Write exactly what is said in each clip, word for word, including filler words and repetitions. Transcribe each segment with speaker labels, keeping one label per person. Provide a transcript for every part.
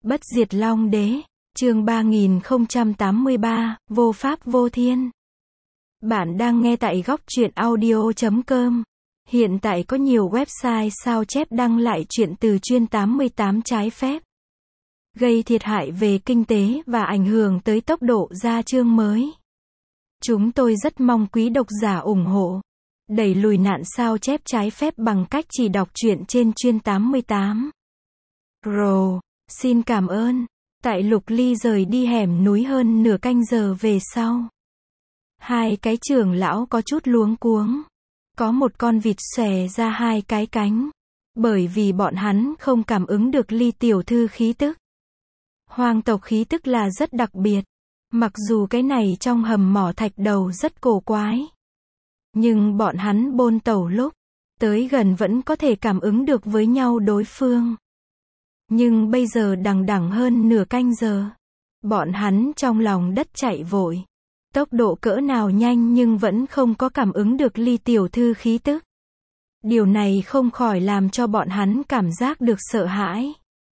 Speaker 1: Bất diệt Long Đế, chương ba nghìn không trăm tám mươi ba, Vô Pháp Vô Thiên. Bạn đang nghe tại góc truyện audio chấm com. Hiện tại có nhiều website sao chép đăng lại truyện từ chuyên tám mươi tám trái phép, gây thiệt hại về kinh tế và ảnh hưởng tới tốc độ ra chương mới. Chúng tôi rất mong quý độc giả ủng hộ, đẩy lùi nạn sao chép trái phép bằng cách chỉ đọc truyện trên chuyên tám mươi tám. Rồi, xin cảm ơn. Tại Lục Ly rời đi hẻm núi hơn nửa canh giờ về sau, hai cái trưởng lão có chút luống cuống. Có một con vịt xòe ra hai cái cánh, bởi vì bọn hắn không cảm ứng được Ly tiểu thư khí tức. Hoang tộc khí tức là rất đặc biệt, mặc dù cái này trong hầm mỏ thạch đầu rất cổ quái, nhưng bọn hắn bôn tẩu lúc tới gần vẫn có thể cảm ứng được với nhau đối phương. Nhưng bây giờ đằng đẵng hơn nửa canh giờ, bọn hắn trong lòng đất chạy vội, tốc độ cỡ nào nhanh nhưng vẫn không có cảm ứng được Ly tiểu thư khí tức. Điều này không khỏi làm cho bọn hắn cảm giác được sợ hãi.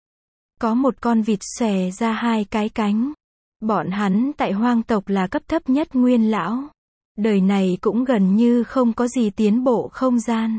Speaker 1: Có một con vịt xòe ra hai cái cánh. Bọn hắn tại hoang tộc là cấp thấp nhất nguyên lão. Đời này cũng gần như không có gì tiến bộ không gian.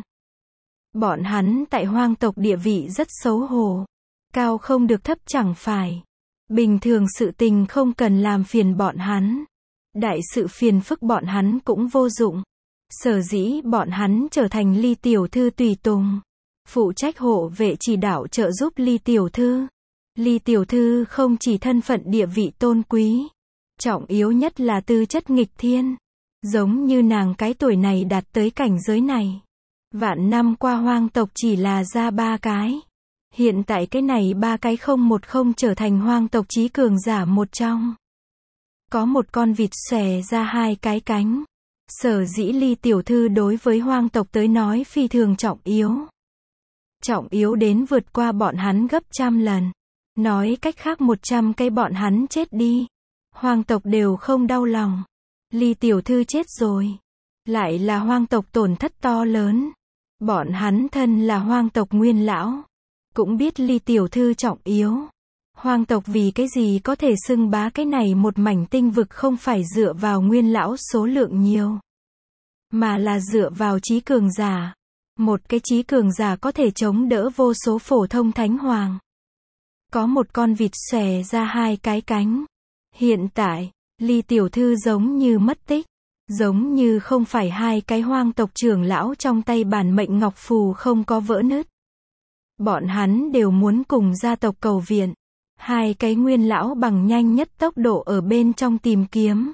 Speaker 1: Bọn hắn tại hoang tộc địa vị rất xấu hổ. Cao không được thấp chẳng phải. Bình thường sự tình không cần làm phiền bọn hắn. Đại sự phiền phức bọn hắn cũng vô dụng. Sở dĩ bọn hắn trở thành Ly tiểu thư tùy tùng, phụ trách hộ vệ chỉ đạo trợ giúp Ly tiểu thư. Ly tiểu thư không chỉ thân phận địa vị tôn quý, trọng yếu nhất là tư chất nghịch thiên. Giống như nàng cái tuổi này đạt tới cảnh giới này, vạn năm qua hoang tộc chỉ là ra ba cái. Hiện tại cái này ba cái không một không trở thành hoang tộc chí cường giả một trong. Có một con vịt xòe ra hai cái cánh. Sở dĩ Ly tiểu thư đối với hoang tộc tới nói phi thường trọng yếu. Trọng yếu đến vượt qua bọn hắn gấp trăm lần. Nói cách khác một trăm cái bọn hắn chết đi, hoang tộc đều không đau lòng. Ly tiểu thư chết rồi, lại là hoang tộc tổn thất to lớn. Bọn hắn thân là hoang tộc nguyên lão, cũng biết Ly tiểu thư trọng yếu. Hoang tộc vì cái gì có thể xưng bá cái này một mảnh tinh vực không phải dựa vào nguyên lão số lượng nhiều, mà là dựa vào trí cường giả. Một cái trí cường giả có thể chống đỡ vô số phổ thông thánh hoàng. Có một con vịt xòe ra hai cái cánh. Hiện tại, Ly tiểu thư giống như mất tích, giống như không phải hai cái hoang tộc trưởng lão trong tay bản mệnh ngọc phù không có vỡ nứt. Bọn hắn đều muốn cùng gia tộc cầu viện. Hai cái nguyên lão bằng nhanh nhất tốc độ ở bên trong tìm kiếm.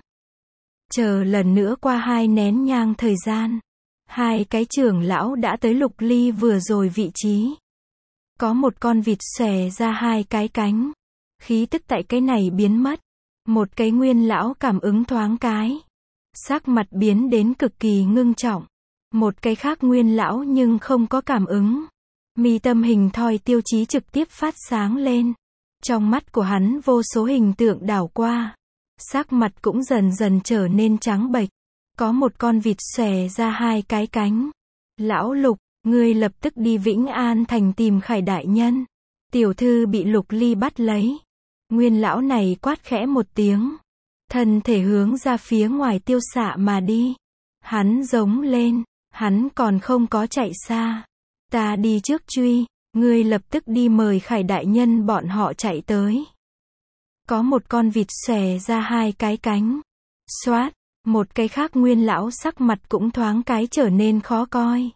Speaker 1: Chờ lần nữa qua hai nén nhang thời gian, hai cái trưởng lão đã tới Lục Ly vừa rồi vị trí. Có một con vịt xòe ra hai cái cánh. Khí tức tại cái này biến mất. Một cái nguyên lão cảm ứng thoáng cái, sắc mặt biến đến cực kỳ ngưng trọng. Một cái khác nguyên lão nhưng không có cảm ứng. Mi tâm hình thoi tiêu chí trực tiếp phát sáng lên. Trong mắt của hắn vô số hình tượng đảo qua. Sắc mặt cũng dần dần trở nên trắng bệch. Có một con vịt xòe ra hai cái cánh. Lão Lục, ngươi lập tức đi Vĩnh An thành tìm Khải đại nhân. Tiểu thư bị Lục Ly bắt lấy. Nguyên lão này quát khẽ một tiếng, thân thể hướng ra phía ngoài tiêu xạ mà đi. Hắn giống lên, hắn còn không có chạy xa. Ta đi trước truy, ngươi lập tức đi mời Khải đại nhân bọn họ chạy tới. Có một con vịt xòe ra hai cái cánh. Xoát, một cái khác nguyên lão sắc mặt cũng thoáng cái trở nên khó coi.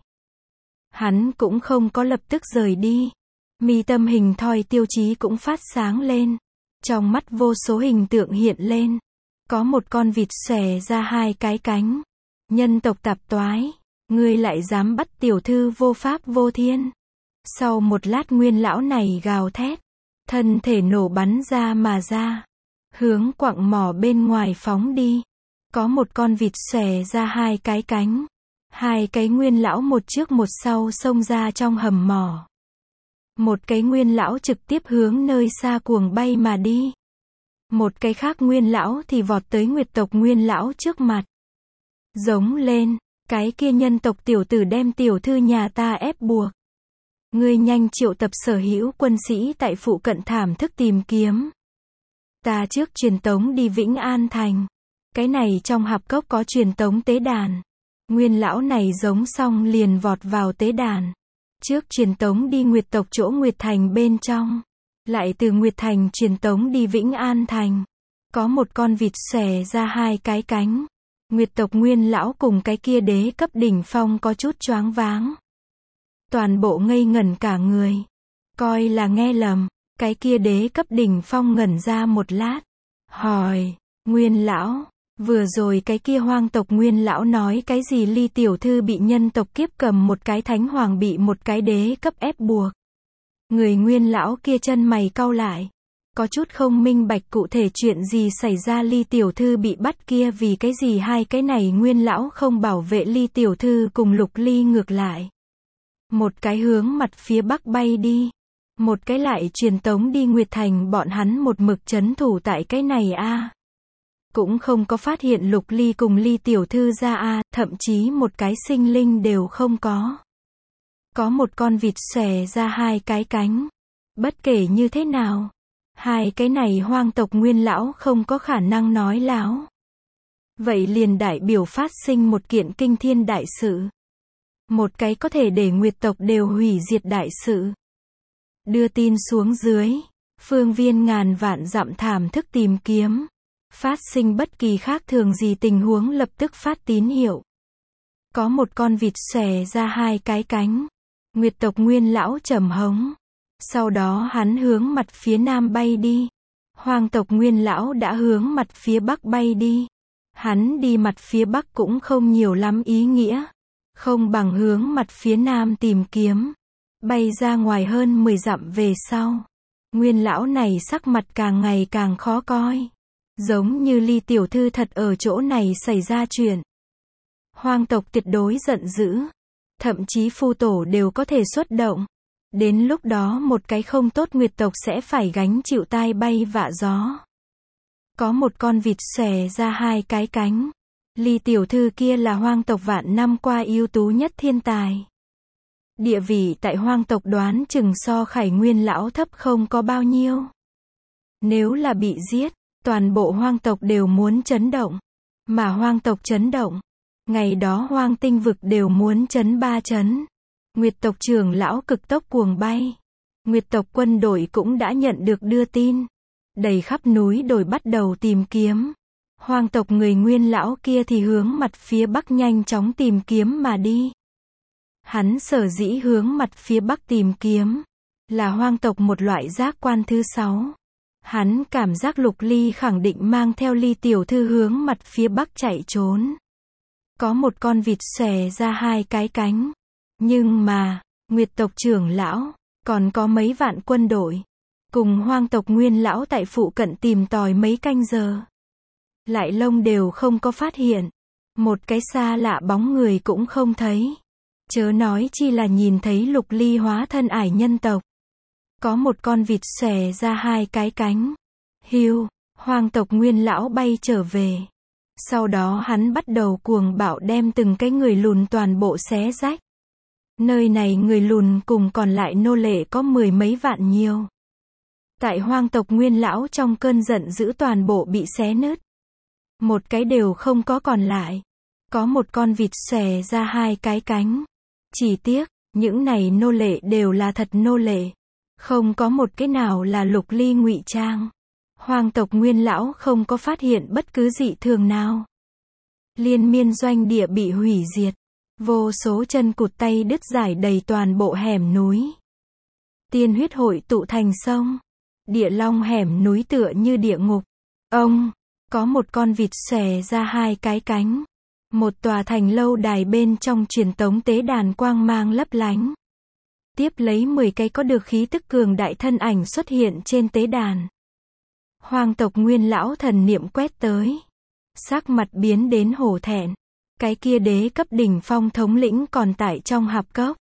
Speaker 1: Hắn cũng không có lập tức rời đi. Mi tâm hình thoi tiêu chí cũng phát sáng lên. Trong mắt vô số hình tượng hiện lên. Có một con vịt xòe ra hai cái cánh. Nhân tộc tạp toái, ngươi lại dám bắt tiểu thư vô pháp vô thiên. Sau một lát nguyên lão này gào thét, thân thể nổ bắn ra mà ra, hướng quặng mỏ bên ngoài phóng đi. Có một con vịt xòe ra hai cái cánh. Hai cái nguyên lão một trước một sau xông ra trong hầm mỏ. Một cái nguyên lão trực tiếp hướng nơi xa cuồng bay mà đi. Một cái khác nguyên lão thì vọt tới Nguyệt tộc nguyên lão trước mặt. Giống lên, cái kia nhân tộc tiểu tử đem tiểu thư nhà ta ép buộc. Ngươi nhanh triệu tập sở hữu quân sĩ tại phụ cận thảm thức tìm kiếm. Ta trước truyền tống đi Vĩnh An Thành. Cái này trong hạp cốc có truyền tống tế đàn. Nguyên lão này giống xong liền vọt vào tế đàn. Trước truyền tống đi Nguyệt tộc chỗ Nguyệt Thành bên trong. Lại từ Nguyệt Thành truyền tống đi Vĩnh An Thành. Có một con vịt xòe ra hai cái cánh. Nguyệt tộc Nguyên lão cùng cái kia đế cấp đỉnh phong có chút choáng váng. Toàn bộ ngây ngẩn cả người. Coi là nghe lầm. Cái kia đế cấp đỉnh phong ngẩn ra một lát. Hỏi, Nguyên lão, vừa rồi cái kia hoang tộc Nguyên lão nói cái gì Ly tiểu thư bị nhân tộc kiếp cầm một cái thánh hoàng bị một cái đế cấp ép buộc. Người Nguyên lão kia chân mày cau lại. Có chút không minh bạch cụ thể chuyện gì xảy ra Ly tiểu thư bị bắt kia vì cái gì hai cái này Nguyên lão không bảo vệ Ly tiểu thư cùng Lục Ly ngược lại. Một cái hướng mặt phía bắc bay đi. Một cái lại truyền tống đi Nguyệt Thành bọn hắn một mực chấn thủ tại cái này a. Cũng không có phát hiện Lục Ly cùng Ly tiểu thư ra a, thậm chí một cái sinh linh đều không có. Có một con vịt xòe ra hai cái cánh. Bất kể như thế nào, hai cái này hoang tộc Nguyên lão không có khả năng nói láo. Vậy liền đại biểu phát sinh một kiện kinh thiên đại sự. Một cái có thể để Nguyệt tộc đều hủy diệt đại sự. Đưa tin xuống dưới, phương viên ngàn vạn dặm thảm thức tìm kiếm. Phát sinh bất kỳ khác thường gì tình huống lập tức phát tín hiệu. Có một con vịt xòe ra hai cái cánh. Nguyệt tộc Nguyên lão trầm hống. Sau đó hắn hướng mặt phía nam bay đi. Hoang tộc Nguyên lão đã hướng mặt phía bắc bay đi. Hắn đi mặt phía bắc cũng không nhiều lắm ý nghĩa. Không bằng hướng mặt phía nam tìm kiếm. Bay ra ngoài hơn mười dặm về sau. Nguyên lão này sắc mặt càng ngày càng khó coi. Giống như Ly tiểu thư thật ở chỗ này xảy ra chuyện. Hoang tộc tuyệt đối giận dữ. Thậm chí phu tổ đều có thể xuất động. Đến lúc đó một cái không tốt Nguyệt tộc sẽ phải gánh chịu tai bay vạ gió. Có một con vịt xòe ra hai cái cánh. Ly tiểu thư kia là hoang tộc vạn năm qua ưu tú nhất thiên tài. Địa vị tại hoang tộc đoán chừng so Khải Nguyên lão thấp không có bao nhiêu. Nếu là bị giết, toàn bộ hoang tộc đều muốn chấn động. Mà hoang tộc chấn động, ngày đó hoang tinh vực đều muốn chấn ba chấn. Nguyệt tộc trưởng lão cực tốc cuồng bay. Nguyệt tộc quân đội cũng đã nhận được đưa tin. Đầy khắp núi đồi bắt đầu tìm kiếm. Hoang tộc người Nguyên lão kia thì hướng mặt phía bắc nhanh chóng tìm kiếm mà đi. Hắn sở dĩ hướng mặt phía bắc tìm kiếm, là hoang tộc một loại giác quan thứ sáu. Hắn cảm giác Lục Ly khẳng định mang theo Ly tiểu thư hướng mặt phía bắc chạy trốn. Có một con vịt xòe ra hai cái cánh. Nhưng mà, Nguyệt tộc trưởng lão, còn có mấy vạn quân đội. Cùng hoang tộc Nguyên lão tại phụ cận tìm tòi mấy canh giờ. Lại lông đều không có phát hiện. Một cái xa lạ bóng người cũng không thấy. Chớ nói chi là nhìn thấy Lục Ly hóa thân ải nhân tộc. Có một con vịt xòe ra hai cái cánh. Hiu, hoang tộc Nguyên lão bay trở về. Sau đó hắn bắt đầu cuồng bạo đem từng cái người lùn toàn bộ xé rách. Nơi này người lùn cùng còn lại nô lệ có mười mấy vạn nhiều. Tại hoang tộc Nguyên lão trong cơn giận dữ toàn bộ bị xé nứt. Một cái đều không có còn lại. Có một con vịt xòe ra hai cái cánh. Chỉ tiếc, những này nô lệ đều là thật nô lệ. Không có một cái nào là Lục Ly ngụy trang. Hoang tộc Nguyên lão không có phát hiện bất cứ dị thường nào. Liên miên doanh địa bị hủy diệt. Vô số chân cụt tay đứt rải đầy toàn bộ hẻm núi. Tiên huyết hội tụ thành sông. Địa long hẻm núi tựa như địa ngục. Ông, có một con vịt xòe ra hai cái cánh. Một tòa thành lâu đài bên trong truyền tống tế đàn quang mang lấp lánh. Tiếp lấy mười cái có được khí tức cường đại thân ảnh xuất hiện trên tế đàn. Hoang tộc Nguyên lão thần niệm quét tới. Sắc mặt biến đến hổ thẹn. Cái kia đế cấp đỉnh phong thống lĩnh còn tại trong hạp cốc.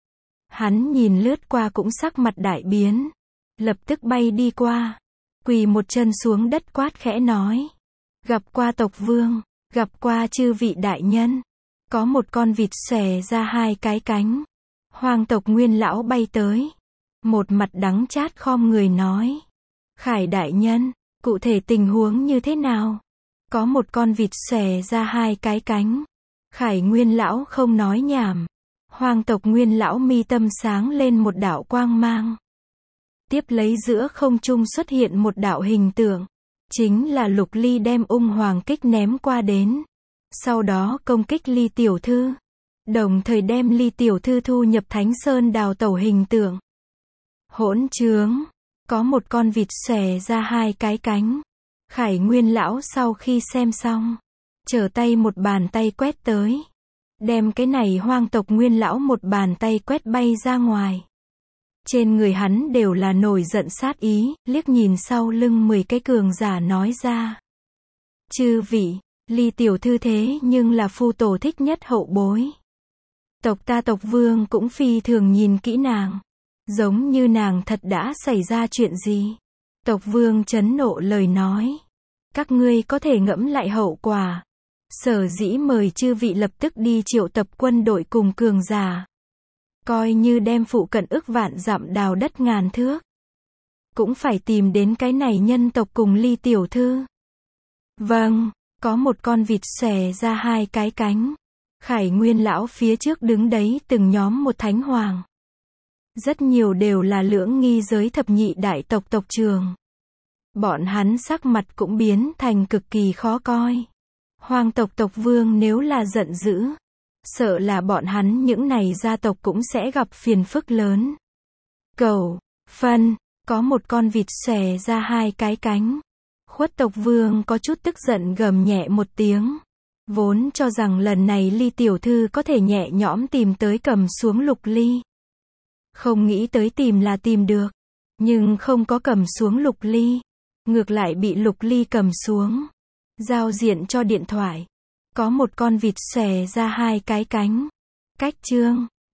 Speaker 1: Hắn nhìn lướt qua cũng sắc mặt đại biến. Lập tức bay đi qua. Quỳ một chân xuống đất quát khẽ nói. Gặp qua tộc vương. Gặp qua chư vị đại nhân. Có một con vịt xòe ra hai cái cánh. Hoàng tộc Nguyên lão bay tới. Một mặt đắng chát khom người nói. Khải đại nhân, cụ thể tình huống như thế nào? Có một con vịt xòe ra hai cái cánh. Khải Nguyên lão không nói nhảm. Hoàng tộc Nguyên lão mi tâm sáng lên một đạo quang mang. Tiếp lấy giữa không trung xuất hiện một đạo hình tượng. Chính là Lục Ly đem ung hoàng kích ném qua đến. Sau đó công kích Ly tiểu thư. Đồng thời đem Ly tiểu thư thu nhập Thánh Sơn đào tẩu hình tượng. Hỗn trướng. Có một con vịt xòe ra hai cái cánh. Khải Nguyên lão sau khi xem xong. Trở tay một bàn tay quét tới. Đem cái này Hoang tộc Nguyên lão một bàn tay quét bay ra ngoài. Trên người hắn đều là nổi giận sát ý, liếc nhìn sau lưng mười cái cường giả nói ra. Chư vị, Ly tiểu thư thế nhưng là phu tổ thích nhất hậu bối. Tộc ta tộc vương cũng phi thường nhìn kỹ nàng. Giống như nàng thật đã xảy ra chuyện gì. Tộc vương chấn nộ lời nói. Các ngươi có thể ngẫm lại hậu quả. Sở dĩ mời chư vị lập tức đi triệu tập quân đội cùng cường giả. Coi như đem phụ cận ức vạn dặm đào đất ngàn thước. Cũng phải tìm đến cái này nhân tộc cùng Ly tiểu thư. Vâng, có một con vịt xòe ra hai cái cánh. Khải Nguyên lão phía trước đứng đấy từng nhóm một thánh hoàng. Rất nhiều đều là lưỡng nghi giới thập nhị đại tộc tộc trưởng. Bọn hắn sắc mặt cũng biến thành cực kỳ khó coi. Hoàng tộc tộc vương nếu là giận dữ, sợ là bọn hắn những này gia tộc cũng sẽ gặp phiền phức lớn. Cầu, phân, có một con vịt xòe ra hai cái cánh. Khuất tộc vương có chút tức giận gầm nhẹ một tiếng. Vốn cho rằng lần này Ly tiểu thư có thể nhẹ nhõm tìm tới cầm xuống Lục Ly. Không nghĩ tới tìm là tìm được. Nhưng không có cầm xuống Lục Ly. Ngược lại bị Lục Ly cầm xuống. Giao diện cho điện thoại. Có một con vịt xòe ra hai cái cánh. Cách chương.